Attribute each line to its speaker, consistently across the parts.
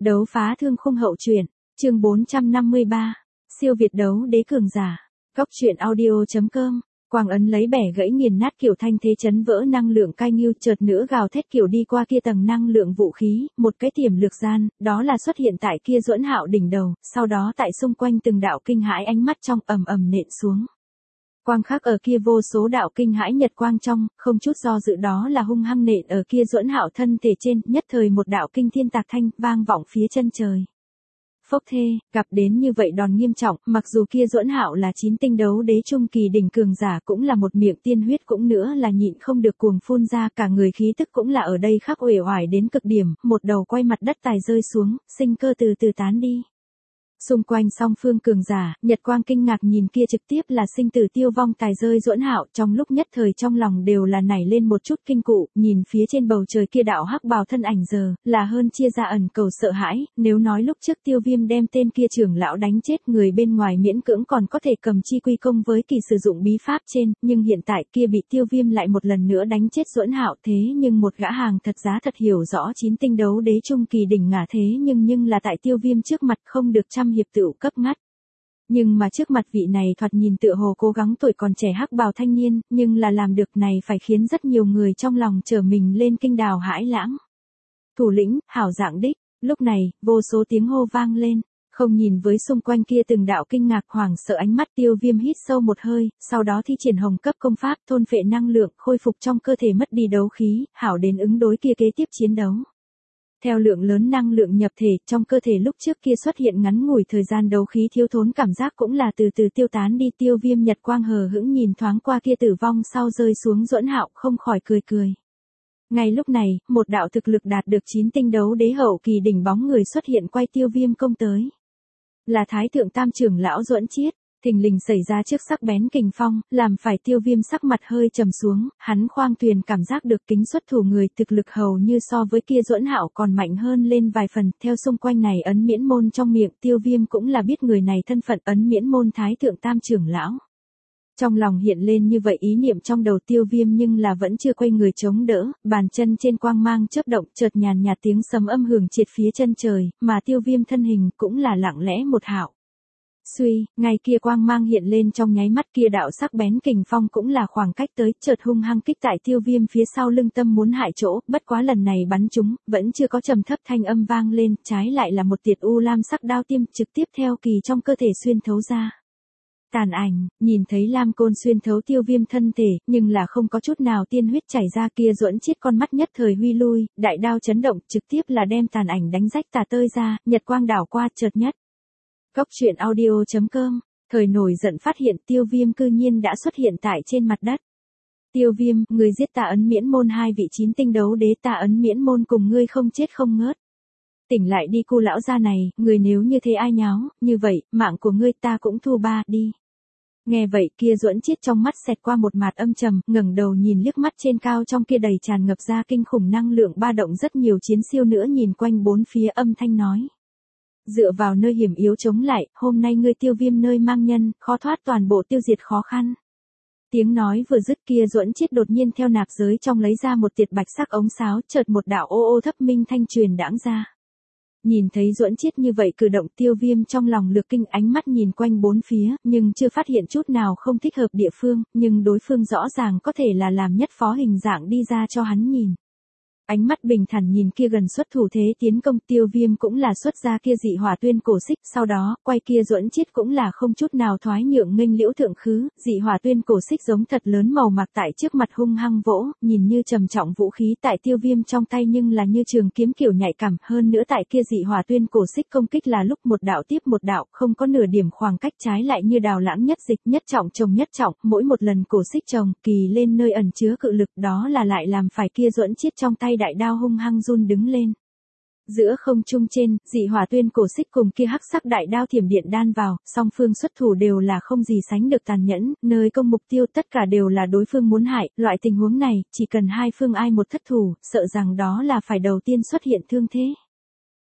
Speaker 1: Đấu phá thương khung hậu truyện, chương 453, siêu việt đấu đế cường giả. Góc truyện audio.com, Quang Ấn lấy bẻ gãy nghiền nát kiểu thanh thế chấn vỡ năng lượng cai nghiêu, chợt nữa gào thét kiểu đi qua kia tầng năng lượng vũ khí, một cái tiềm lược gian, đó là xuất hiện tại kia Duẫn Hạo đỉnh đầu, sau đó tại xung quanh từng đạo kinh hãi ánh mắt trong ầm ầm nện xuống. Quang khắc ở kia vô số đạo kinh hãi nhật quang trong, không chút do dự đó là hung hăng nện ở kia Duẫn Hạo thân thể trên, nhất thời một đạo kinh thiên tạc thanh vang vọng phía chân trời. Phốc thê, gặp đến như vậy đòn nghiêm trọng, mặc dù kia Duẫn Hạo là 9 tinh đấu đế trung kỳ đỉnh cường giả, cũng là một miệng tiên huyết, cũng nữa là nhịn không được cuồng phun ra, cả người khí tức cũng là ở đây khắc uể oải đến cực điểm, một đầu quay mặt đất tài rơi xuống, sinh cơ từ từ tán đi. Xung quanh song phương cường giả, Nhật Quang kinh ngạc nhìn kia trực tiếp là sinh tử tiêu vong tài rơi Duẫn Hạo, trong lúc nhất thời trong lòng đều là nảy lên một chút kinh cụ, nhìn phía trên bầu trời kia đạo hắc bào thân ảnh giờ, là hơn chia ra ẩn cầu sợ hãi, nếu nói lúc trước Tiêu Viêm đem tên kia trưởng lão đánh chết, người bên ngoài miễn cưỡng còn có thể cầm chi quy công với kỳ sử dụng bí pháp trên, nhưng hiện tại kia bị Tiêu Viêm lại một lần nữa đánh chết Duẫn Hạo, thế nhưng một gã hàng thật giá thật hiểu rõ 9 tinh đấu đế trung kỳ đỉnh ngả thế nhưng là tại Tiêu Viêm trước mặt không được hiệp tựu cấp ngắt. Nhưng mà trước mặt vị này thoạt nhìn tựa hồ cố gắng tuổi còn trẻ hắc bào thanh niên, nhưng là làm được này phải khiến rất nhiều người trong lòng trở mình lên kinh đào hãi lãng. Thủ lĩnh, hảo dạng đích, lúc này, vô số tiếng hô vang lên, không nhìn với xung quanh kia từng đạo kinh ngạc hoảng sợ ánh mắt. Tiêu Viêm hít sâu một hơi, sau đó thi triển hồng cấp công pháp thôn phệ năng lượng, khôi phục trong cơ thể mất đi đấu khí, hảo đến ứng đối kia kế tiếp chiến đấu. Theo lượng lớn năng lượng nhập thể, trong cơ thể lúc trước kia xuất hiện ngắn ngủi thời gian đấu khí thiếu thốn cảm giác cũng là từ từ tiêu tán đi. Tiêu Viêm Nhật Quang hờ hững nhìn thoáng qua kia tử vong sau rơi xuống Duẫn Hạo, không khỏi cười. Ngay lúc này, một đạo thực lực đạt được 9 tinh đấu đế hậu kỳ đỉnh bóng người xuất hiện quay Tiêu Viêm công tới. Là Thái thượng tam trưởng lão Duẫn Chiết. Thình lình xảy ra trước sắc bén kình phong, làm phải Tiêu Viêm sắc mặt hơi trầm xuống, hắn khoang thuyền cảm giác được kính xuất thủ người thực lực hầu như so với kia Duẫn Hạo còn mạnh hơn lên vài phần. Theo xung quanh này ấn miễn môn trong miệng, Tiêu Viêm cũng là biết người này thân phận ấn miễn môn Thái thượng tam trưởng lão. Trong lòng hiện lên như vậy ý niệm trong đầu Tiêu Viêm nhưng là vẫn chưa quay người chống đỡ, bàn chân trên quang mang chớp động, chợt nhàn nhạt tiếng sấm âm hưởng triệt phía chân trời, mà Tiêu Viêm thân hình cũng là lặng lẽ một hạo. Suy, ngay kia quang mang hiện lên trong nháy mắt, kia đạo sắc bén kình phong cũng là khoảng cách tới, chợt hung hăng kích tại Tiêu Viêm phía sau lưng tâm muốn hại chỗ, bất quá lần này bắn trúng, vẫn chưa có trầm thấp thanh âm vang lên, trái lại là một tiệt u lam sắc đao tiêm trực tiếp theo kỳ trong cơ thể xuyên thấu ra. Tàn ảnh, nhìn thấy lam côn xuyên thấu Tiêu Viêm thân thể, nhưng là không có chút nào tiên huyết chảy ra, kia Duẫn Chiết con mắt nhất thời huy lui, đại đao chấn động, trực tiếp là đem tàn ảnh đánh rách tả tơi ra, Nhật Quang đảo qua chợt nhất. Góc truyện audio.com, thời nổi giận phát hiện Tiêu Viêm cư nhiên đã xuất hiện tại trên mặt đất. Tiêu Viêm, người giết ta ấn miễn môn 2 vị 9 tinh đấu đế, ta ấn miễn môn cùng ngươi không chết không ngớt. Tỉnh lại đi cu lão gia này, người nếu như thế ai nháo, như vậy, mạng của ngươi ta cũng thu ba đi. Nghe vậy kia Duẫn Chiết trong mắt xẹt qua một mạt âm trầm, ngẩng đầu nhìn liếc mắt trên cao trong kia đầy tràn ngập ra kinh khủng năng lượng ba động rất nhiều chiến siêu nữa nhìn quanh bốn phía âm thanh nói. Dựa vào nơi hiểm yếu chống lại, hôm nay ngươi Tiêu Viêm nơi mang nhân, khó thoát toàn bộ tiêu diệt khó khăn. Tiếng nói vừa dứt kia Duẫn Chiết đột nhiên theo nạp giới trong lấy ra một tiệt bạch sắc ống sáo, chợt một đạo ô ô thấp minh thanh truyền đãng ra. Nhìn thấy Duẫn Chiết như vậy cử động, Tiêu Viêm trong lòng lược kinh, ánh mắt nhìn quanh bốn phía, nhưng chưa phát hiện chút nào không thích hợp địa phương, nhưng đối phương rõ ràng có thể là làm nhất phó hình dạng đi ra cho hắn nhìn. Ánh mắt bình thản nhìn kia gần xuất thủ thế tiến công, Tiêu Viêm cũng là xuất ra kia dị hỏa tuyên cổ xích, sau đó, quay kia Duẫn Chiết cũng là không chút nào thoái nhượng nghênh liễu thượng khứ, dị hỏa tuyên cổ xích giống thật lớn màu mạc tại trước mặt hung hăng vỗ, nhìn như trầm trọng vũ khí tại Tiêu Viêm trong tay nhưng là như trường kiếm kiểu nhạy cảm, hơn nữa tại kia dị hỏa tuyên cổ xích công kích là lúc một đạo tiếp một đạo, không có nửa điểm khoảng cách, trái lại như đào lãng nhất dịch, nhất trọng chồng nhất trọng, mỗi một lần cổ xích chồng, kỳ lên nơi ẩn chứa cự lực, đó là lại làm phải kia Duẫn Chiết trong tay đại đao hung hăng run đứng lên. Giữa không trung trên, dị hỏa tuyên cổ xích cùng kia hắc sắc đại đao thiểm điện đan vào, song phương xuất thủ đều là không gì sánh được tàn nhẫn, nơi công mục tiêu tất cả đều là đối phương muốn hại, loại tình huống này, chỉ cần hai phương ai một thất thủ, sợ rằng đó là phải đầu tiên xuất hiện thương thế.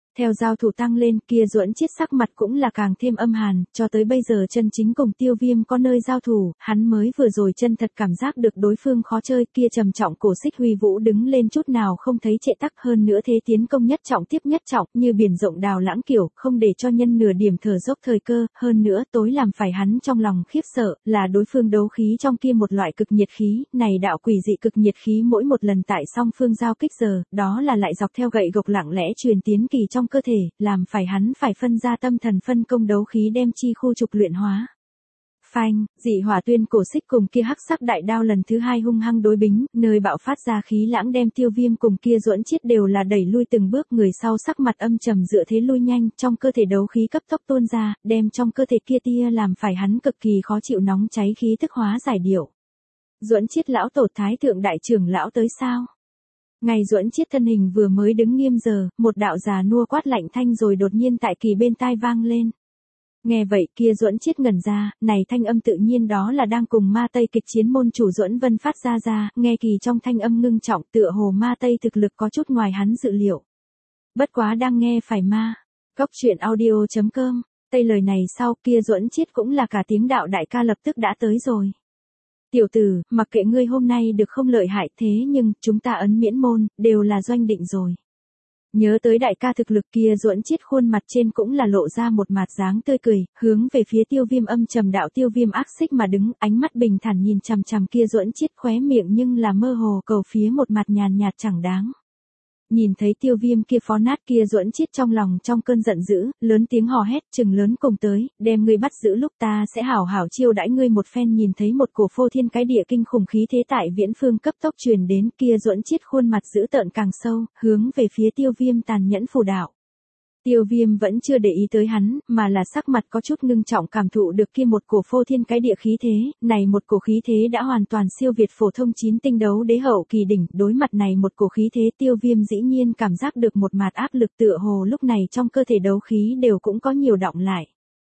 Speaker 1: Theo giao thủ tăng lên, kia Duẫn Chiết sắc mặt cũng là càng thêm âm hàn, cho tới bây giờ chân chính cùng Tiêu Viêm có nơi giao thủ, hắn mới vừa rồi chân thật cảm giác được đối phương khó chơi, kia trầm trọng cổ xích huy vũ đứng lên chút nào không thấy trệ tắc, hơn nữa thế tiến công nhất trọng tiếp nhất trọng, như biển rộng đào lãng kiểu, không để cho nhân nửa điểm thở dốc thời cơ, hơn nữa tối làm phải hắn trong lòng khiếp sợ, là đối phương đấu khí trong kia một loại cực nhiệt khí, này đạo quỷ dị cực nhiệt khí mỗi một lần tại song phương giao kích giờ, đó là lại dọc theo gậy gộc lặng lẽ truyền tiến kỳ trong cơ thể, làm phải hắn phải phân ra tâm thần phân công đấu khí đem chi khu trục luyện hóa. Phanh, dị hỏa tuyên cổ xích cùng kia hắc sắc đại đao lần thứ hai hung hăng đối bính, nơi bạo phát ra khí lãng đem Tiêu Viêm cùng kia Duẫn Chiết đều là đẩy lui từng bước, người sau sắc mặt âm trầm dựa thế lui nhanh, trong cơ thể đấu khí cấp tốc tuôn ra, đem trong cơ thể kia tia làm phải hắn cực kỳ khó chịu nóng cháy khí tức hóa giải điệu. Duẫn Chiết lão tổ thái thượng đại trưởng lão tới sao? Ngày Duẫn Chiết thân hình vừa mới đứng nghiêm giờ, một đạo già nua quát lạnh thanh rồi đột nhiên tại kỳ bên tai vang lên. Nghe vậy kia Duẫn Chiết ngẩn ra, này thanh âm tự nhiên đó là đang cùng ma tây kịch chiến môn chủ Duẫn Vân phát ra, nghe kỳ trong thanh âm ngưng trọng tựa hồ ma tây thực lực có chút ngoài hắn dự liệu. Bất quá đang nghe phải ma. Cốc truyện audio.com, tây lời này sau kia Duẫn Chiết cũng là cả tiếng đạo đại ca lập tức đã tới rồi. Tiểu tử, mặc kệ ngươi hôm nay được không lợi hại thế nhưng, chúng ta ấn miễn môn, đều là doanh định rồi. Nhớ tới đại ca thực lực kia Duẫn Chiết khuôn mặt trên cũng là lộ ra một mặt dáng tươi cười, hướng về phía Tiêu Viêm âm trầm đạo Tiêu Viêm ác xích mà đứng, ánh mắt bình thản nhìn chằm chằm kia Duẫn Chiết khóe miệng nhưng là mơ hồ cầu phía một mặt nhàn nhạt chẳng đáng. Nhìn thấy Tiêu Viêm kia phó nát kia Duẫn Chiết trong lòng trong cơn giận dữ, lớn tiếng hò hét chừng lớn cùng tới, đem ngươi bắt giữ lúc ta sẽ hảo hảo chiêu đãi ngươi một phen. Nhìn thấy một cổ phô thiên cái địa kinh khủng khí thế tại viễn phương cấp tốc truyền đến, kia Duẫn Chiết khuôn mặt dữ tợn càng sâu, hướng về phía Tiêu Viêm tàn nhẫn phù đạo. Tiêu Viêm vẫn chưa để ý tới hắn, mà là sắc mặt có chút ngưng trọng cảm thụ được kia một cổ phô thiên cái địa khí thế, này một cổ khí thế đã hoàn toàn siêu việt phổ thông 9 tinh đấu đế hậu kỳ đỉnh, đối mặt này một cổ khí thế Tiêu Viêm dĩ nhiên cảm giác được một mạt áp lực tựa hồ lúc này trong cơ thể đấu khí đều cũng có nhiều đọng lại.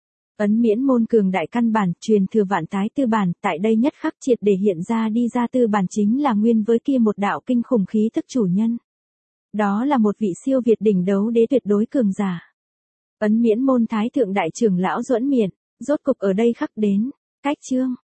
Speaker 1: Ấn miễn môn cường đại căn bản, truyền thừa vạn tái tư bản, tại đây nhất khắc triệt để hiện ra đi ra tư bản chính là nguyên với kia một đạo kinh khủng khí thức chủ nhân. Đó là một vị siêu việt đỉnh đấu đế tuyệt đối cường giả. Ấn miễn môn thái thượng đại trưởng lão Duẫn Miện, rốt cục ở đây khắc đến. Cách chương